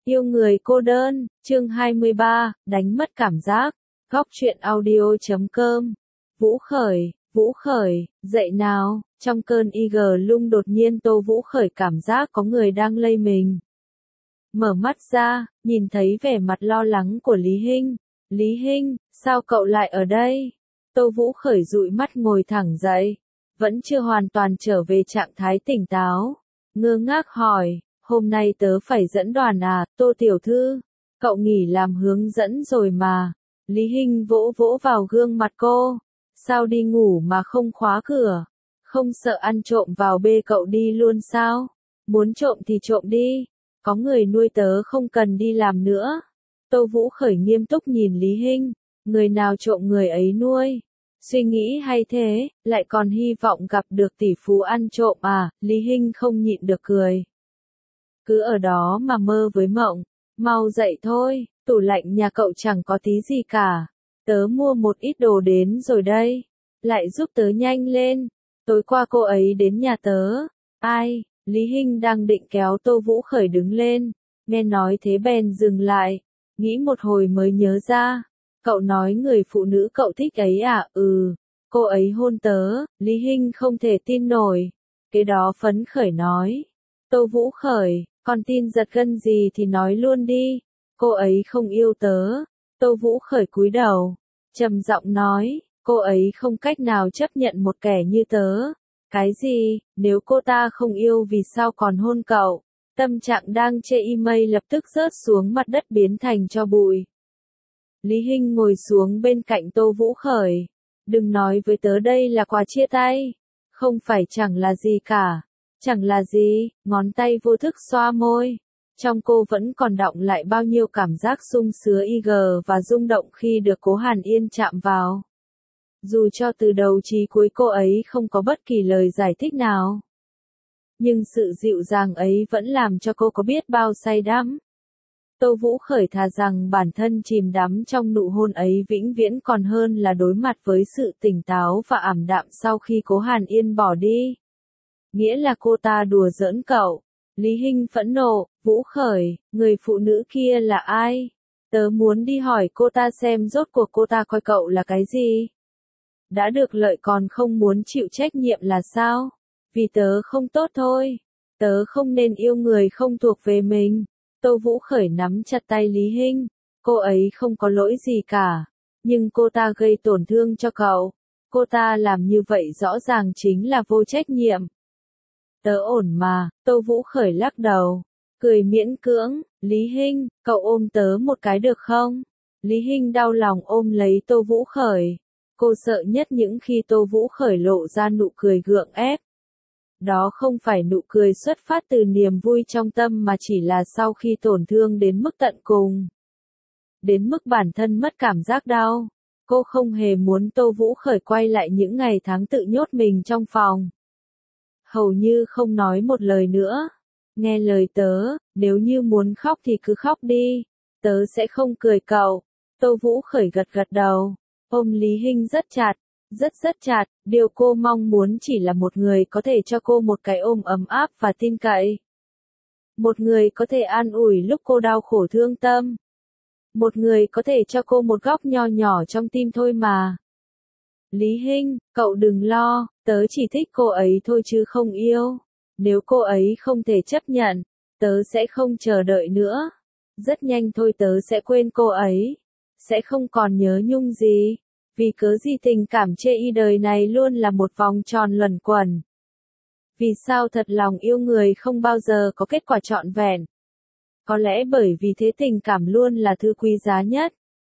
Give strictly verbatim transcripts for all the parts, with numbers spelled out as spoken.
Yêu người cô đơn, chương hai mươi ba, đánh mất cảm giác. Góc truyện audio chấm com. Vũ Khởi, Vũ Khởi, dậy nào, trong cơn y gờ lung đột nhiên Tô Vũ Khởi cảm giác có người đang lay mình. Mở mắt ra, nhìn thấy vẻ mặt lo lắng của Lý Hinh. Lý Hinh, sao cậu lại ở đây? Tô Vũ Khởi dụi mắt ngồi thẳng dậy, vẫn chưa hoàn toàn trở về trạng thái tỉnh táo. Ngơ ngác hỏi, hôm nay tớ phải dẫn đoàn à, Tô tiểu thư? Cậu nghỉ làm hướng dẫn rồi mà. Lý Hinh vỗ vỗ vào gương mặt cô. Sao đi ngủ mà không khóa cửa? Không sợ ăn trộm vào bê cậu đi luôn sao? Muốn trộm thì trộm đi. Có người nuôi tớ không cần đi làm nữa. Tô Vũ Khởi nghiêm túc nhìn Lý Hinh. Người nào trộm người ấy nuôi. Suy nghĩ hay thế, lại còn hy vọng gặp được tỷ phú ăn trộm à, Lý Hinh không nhịn được cười. Cứ ở đó mà mơ với mộng, mau dậy thôi, tủ lạnh nhà cậu chẳng có tí gì cả. Tớ mua một ít đồ đến rồi đây, lại giúp tớ nhanh lên, tối qua cô ấy đến nhà tớ. Ai? Lý Hinh đang định kéo Tô Vũ Khởi đứng lên, nghe nói thế bèn dừng lại, nghĩ một hồi mới nhớ ra. Cậu nói người phụ nữ cậu thích ấy à? Ừ, cô ấy hôn tớ. Lý Hinh không thể tin nổi. Cái đó phấn khởi nói. Tô Vũ Khởi, con tin giật gân gì thì nói luôn đi. Cô ấy không yêu tớ. Tô Vũ Khởi cúi đầu, trầm giọng nói, cô ấy không cách nào chấp nhận một kẻ như tớ. Cái gì? Nếu cô ta không yêu vì sao còn hôn cậu? Tâm trạng đang chê email lập tức rớt xuống mặt đất biến thành tro bụi. Lý Hinh ngồi xuống bên cạnh Tô Vũ Khởi. Đừng nói với tớ đây là quà chia tay. Không phải chẳng là gì cả. Chẳng là gì, ngón tay vô thức xoa môi. Trong cô vẫn còn đọng lại bao nhiêu cảm giác sung sướng y gờ và rung động khi được Cố Hàn Yên chạm vào. Dù cho từ đầu chí cuối cô ấy không có bất kỳ lời giải thích nào. Nhưng sự dịu dàng ấy vẫn làm cho cô có biết bao say đắm. Tô Vũ Khởi thà rằng bản thân chìm đắm trong nụ hôn ấy vĩnh viễn còn hơn là đối mặt với sự tỉnh táo và ảm đạm sau khi Cố Hàn Yên bỏ đi. Nghĩa là cô ta đùa giỡn cậu. Lý Hinh phẫn nộ, Vũ Khởi, người phụ nữ kia là ai? Tớ muốn đi hỏi cô ta xem rốt cuộc cô ta coi cậu là cái gì? Đã được lợi còn không muốn chịu trách nhiệm là sao? Vì tớ không tốt thôi. Tớ không nên yêu người không thuộc về mình. Tô Vũ Khởi nắm chặt tay Lý Hinh. Cô ấy không có lỗi gì cả. Nhưng cô ta gây tổn thương cho cậu. Cô ta làm như vậy rõ ràng chính là vô trách nhiệm. Tớ ổn mà, Tô Vũ Khởi lắc đầu. Cười miễn cưỡng, Lý Hinh, cậu ôm tớ một cái được không? Lý Hinh đau lòng ôm lấy Tô Vũ Khởi. Cô sợ nhất những khi Tô Vũ Khởi lộ ra nụ cười gượng ép. Đó không phải nụ cười xuất phát từ niềm vui trong tâm mà chỉ là sau khi tổn thương đến mức tận cùng. Đến mức bản thân mất cảm giác đau. Cô không hề muốn Tô Vũ Khởi quay lại những ngày tháng tự nhốt mình trong phòng. Hầu như không nói một lời nữa. Nghe lời tớ, nếu như muốn khóc thì cứ khóc đi. Tớ sẽ không cười cậu. Tô Vũ Khởi gật gật đầu. Ôm Lý Hinh rất chặt. Rất rất chặt, điều cô mong muốn chỉ là một người có thể cho cô một cái ôm ấm áp và tin cậy. Một người có thể an ủi lúc cô đau khổ thương tâm. Một người có thể cho cô một góc nho nhỏ trong tim thôi mà. Lý Hinh, cậu đừng lo, tớ chỉ thích cô ấy thôi chứ không yêu. Nếu cô ấy không thể chấp nhận, tớ sẽ không chờ đợi nữa. Rất nhanh thôi tớ sẽ quên cô ấy. Sẽ không còn nhớ nhung gì. Vì cớ gì tình cảm chê y đời này luôn là một vòng tròn luẩn quẩn. Vì sao thật lòng yêu người không bao giờ có kết quả trọn vẹn? Có lẽ bởi vì thế tình cảm luôn là thứ quý giá nhất.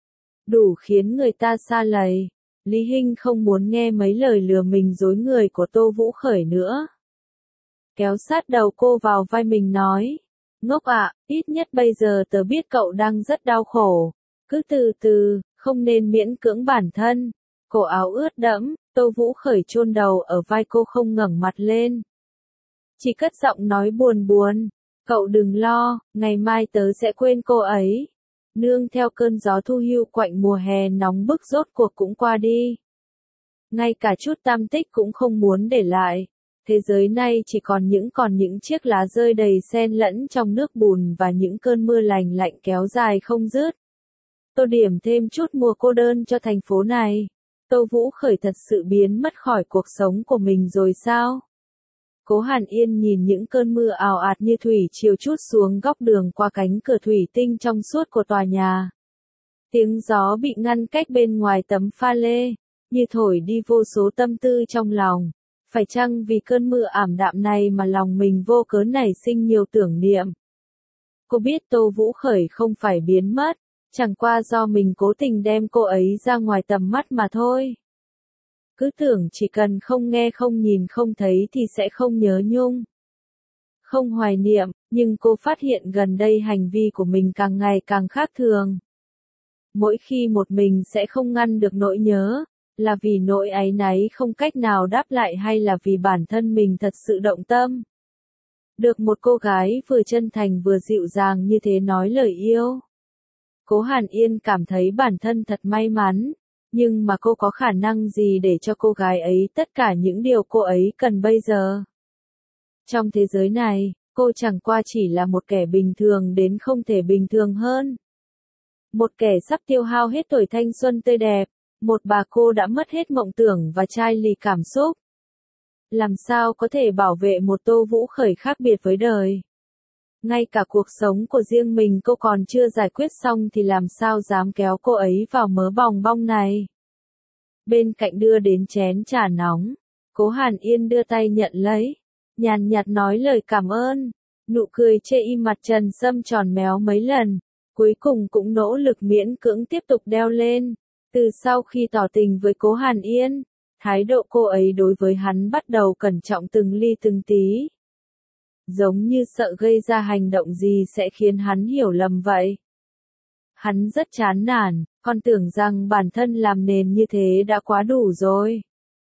Đủ khiến người ta sa lầy. Lý Hinh không muốn nghe mấy lời lừa mình dối người của Tô Vũ Khởi nữa. Kéo sát đầu cô vào vai mình nói. Ngốc ạ, ít nhất bây giờ tớ biết cậu đang rất đau khổ. Cứ từ từ. Không nên miễn cưỡng bản thân. Cổ áo ướt đẫm, Tô Vũ Khởi chôn đầu ở vai cô không ngẩng mặt lên. Chỉ cất giọng nói buồn buồn. Cậu đừng lo, ngày mai tớ sẽ quên cô ấy. Nương theo cơn gió thu hưu quạnh mùa hè nóng bức rốt cuộc cũng qua đi. Ngay cả chút tăm tích cũng không muốn để lại. Thế giới này chỉ còn những còn những chiếc lá rơi đầy xen lẫn trong nước bùn và những cơn mưa lành lạnh kéo dài không dứt. Tô điểm thêm chút mùa cô đơn cho thành phố này. Tô Vũ Khởi thật sự biến mất khỏi cuộc sống của mình rồi sao? Cố Hàn Yên nhìn những cơn mưa ào ạt như thủy triều trút xuống góc đường qua cánh cửa thủy tinh trong suốt của tòa nhà. Tiếng gió bị ngăn cách bên ngoài tấm pha lê, như thổi đi vô số tâm tư trong lòng. Phải chăng vì cơn mưa ảm đạm này mà lòng mình vô cớ nảy sinh nhiều tưởng niệm? Cô biết Tô Vũ Khởi không phải biến mất, chẳng qua do mình cố tình đem cô ấy ra ngoài tầm mắt mà thôi. Cứ tưởng chỉ cần không nghe không nhìn không thấy thì sẽ không nhớ nhung, không hoài niệm, nhưng cô phát hiện gần đây hành vi của mình càng ngày càng khác thường. Mỗi khi một mình sẽ không ngăn được nỗi nhớ, là vì nỗi áy náy không cách nào đáp lại hay là vì bản thân mình thật sự động tâm. Được một cô gái vừa chân thành vừa dịu dàng như thế nói lời yêu. Cố Hàn Yên cảm thấy bản thân thật may mắn, nhưng mà cô có khả năng gì để cho cô gái ấy tất cả những điều cô ấy cần bây giờ? Trong thế giới này, cô chẳng qua chỉ là một kẻ bình thường đến không thể bình thường hơn. Một kẻ sắp tiêu hao hết tuổi thanh xuân tươi đẹp, một bà cô đã mất hết mộng tưởng và chai lì cảm xúc. Làm sao có thể bảo vệ một Tô Vũ Khởi khác biệt với đời? Ngay cả cuộc sống của riêng mình cô còn chưa giải quyết xong thì làm sao dám kéo cô ấy vào mớ bòng bong này? Bên cạnh đưa đến chén trà nóng, Cố Hàn Yên đưa tay nhận lấy, nhàn nhạt nói lời cảm ơn. Nụ cười chê y mặt Trần Sâm tròn méo mấy lần, cuối cùng cũng nỗ lực miễn cưỡng tiếp tục đeo lên. Từ sau khi tỏ tình với Cố Hàn Yên, thái độ cô ấy đối với hắn bắt đầu cẩn trọng từng ly từng tí. Giống như sợ gây ra hành động gì sẽ khiến hắn hiểu lầm vậy. Hắn rất chán nản, còn tưởng rằng bản thân làm nền như thế đã quá đủ rồi.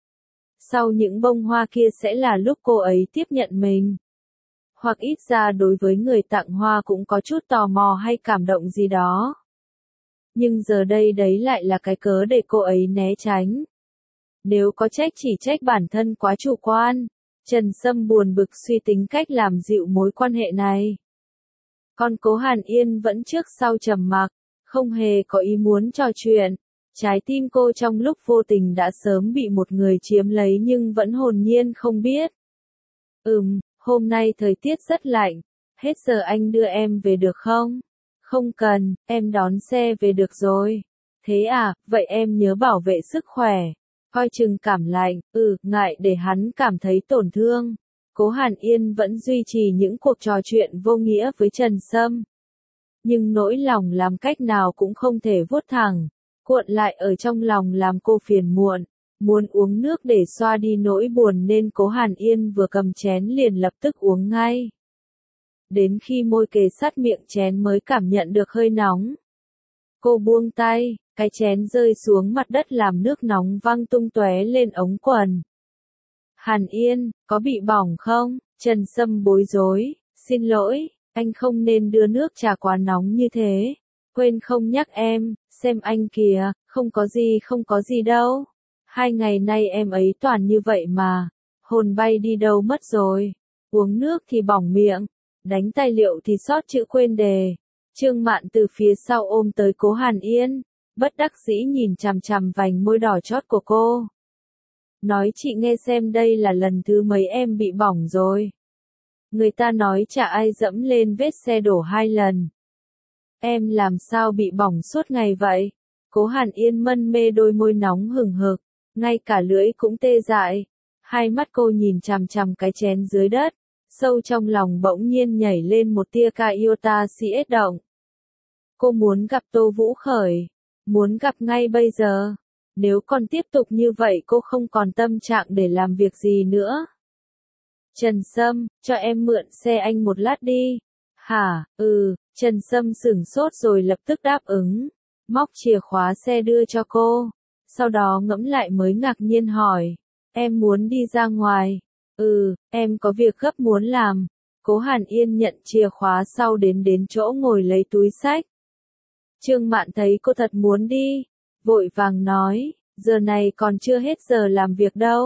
Sau những bông hoa kia sẽ là lúc cô ấy tiếp nhận mình. Hoặc ít ra đối với người tặng hoa cũng có chút tò mò hay cảm động gì đó. Nhưng giờ đây đấy lại là cái cớ để cô ấy né tránh. Nếu có trách chỉ trách bản thân quá chủ quan. Trần Sâm buồn bực suy tính cách làm dịu mối quan hệ này. Còn Cố Hàn Yên vẫn trước sau trầm mặc, không hề có ý muốn trò chuyện. Trái tim cô trong lúc vô tình đã sớm bị một người chiếm lấy nhưng vẫn hồn nhiên không biết. Ừm, hôm nay thời tiết rất lạnh, hết giờ anh đưa em về được không? Không cần, em đón xe về được rồi. Thế à, vậy em nhớ bảo vệ sức khỏe. Coi chừng cảm lạnh, ừ, ngại để hắn cảm thấy tổn thương. Cố Hàn Yên vẫn duy trì những cuộc trò chuyện vô nghĩa với Trần Sâm. Nhưng nỗi lòng làm cách nào cũng không thể vuốt thẳng, cuộn lại ở trong lòng làm cô phiền muộn, muốn uống nước để xoa đi nỗi buồn nên Cố Hàn Yên vừa cầm chén liền lập tức uống ngay. Đến khi môi kề sát miệng chén mới cảm nhận được hơi nóng. Cô buông tay, cái chén rơi xuống mặt đất làm nước nóng văng tung tóe lên ống quần. Hàn Yên, có bị bỏng không? Trần Sâm bối rối, xin lỗi, anh không nên đưa nước trà quá nóng như thế. Quên không nhắc em, xem anh kìa, không có gì không có gì đâu. Hai ngày nay em ấy toàn như vậy mà, hồn bay đi đâu mất rồi. Uống nước thì bỏng miệng, đánh tài liệu thì sót chữ quên đề. Trương Mạn từ phía sau ôm tới Cố Hàn Yên, bất đắc dĩ nhìn chằm chằm vành môi đỏ chót của cô. Nói chị nghe xem đây là lần thứ mấy em bị bỏng rồi. Người ta nói chả ai dẫm lên vết xe đổ hai lần. Em làm sao bị bỏng suốt ngày vậy? Cố Hàn Yên mân mê đôi môi nóng hừng hực, ngay cả lưỡi cũng tê dại. Hai mắt cô nhìn chằm chằm cái chén dưới đất, sâu trong lòng bỗng nhiên nhảy lên một tia ca iota si ết động. Cô muốn gặp Tô Vũ Khởi, muốn gặp ngay bây giờ. Nếu còn tiếp tục như vậy cô không còn tâm trạng để làm việc gì nữa. Trần Sâm, cho em mượn xe anh một lát đi. Hả, ừ, Trần Sâm sửng sốt rồi lập tức đáp ứng. Móc chìa khóa xe đưa cho cô. Sau đó ngẫm lại mới ngạc nhiên hỏi. Em muốn đi ra ngoài. Ừ, em có việc gấp muốn làm. Cố Hàn Yên nhận chìa khóa sau đến đến chỗ ngồi lấy túi xách. Trương Mạn thấy cô thật muốn đi, vội vàng nói, giờ này còn chưa hết giờ làm việc đâu.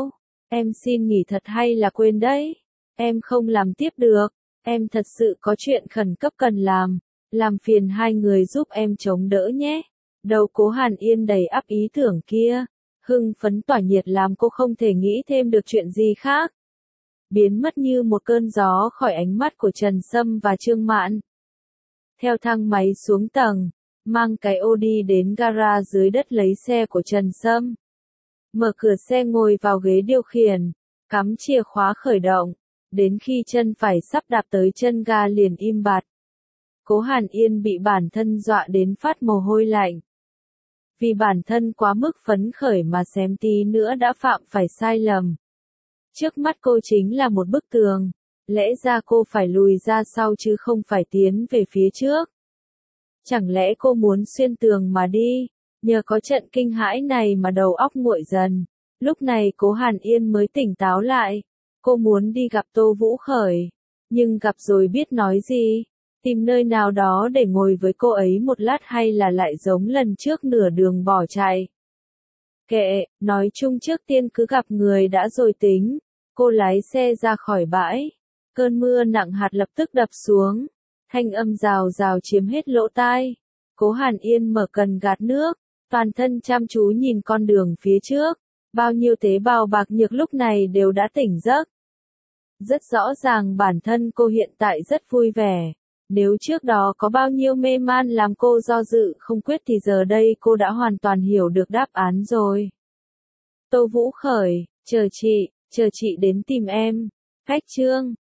Em xin nghỉ thật hay là quên đấy? Em không làm tiếp được. Em thật sự có chuyện khẩn cấp cần làm. Làm phiền hai người giúp em chống đỡ nhé. Đầu Cố Hàn Yên đầy ắp ý tưởng kia. Hưng phấn tỏa nhiệt làm cô không thể nghĩ thêm được chuyện gì khác. Biến mất như một cơn gió khỏi ánh mắt của Trần Sâm và Trương Mạn. Theo thang máy xuống tầng, mang cái ô đi đến gara dưới đất lấy xe của Trần Sâm. Mở cửa xe ngồi vào ghế điều khiển, cắm chìa khóa khởi động, đến khi chân phải sắp đạp tới chân ga liền im bặt. Cố Hàn Yên bị bản thân dọa đến phát mồ hôi lạnh. Vì bản thân quá mức phấn khởi mà xém tí nữa đã phạm phải sai lầm. Trước mắt cô chính là một bức tường, lẽ ra cô phải lùi ra sau chứ không phải tiến về phía trước. Chẳng lẽ cô muốn xuyên tường mà đi? Nhờ có trận kinh hãi này mà đầu óc nguội dần. Lúc này Cố Hàn Yên mới tỉnh táo lại. Cô muốn đi gặp Tô Vũ Khởi. Nhưng gặp rồi biết nói gì? Tìm nơi nào đó để ngồi với cô ấy một lát hay là lại giống lần trước nửa đường bỏ chạy? Kệ, nói chung trước tiên cứ gặp người đã rồi tính. Cô lái xe ra khỏi bãi. Cơn mưa nặng hạt lập tức đập xuống. Thanh âm rào rào chiếm hết lỗ tai. Cố Hàn Yên mở cần gạt nước. Toàn thân chăm chú nhìn con đường phía trước. Bao nhiêu tế bào bạc nhược lúc này đều đã tỉnh giấc. Rất rõ ràng bản thân cô hiện tại rất vui vẻ. Nếu trước đó có bao nhiêu mê man làm cô do dự không quyết thì giờ đây cô đã hoàn toàn hiểu được đáp án rồi. Tô Vũ Khởi, chờ chị, chờ chị đến tìm em. Cách chương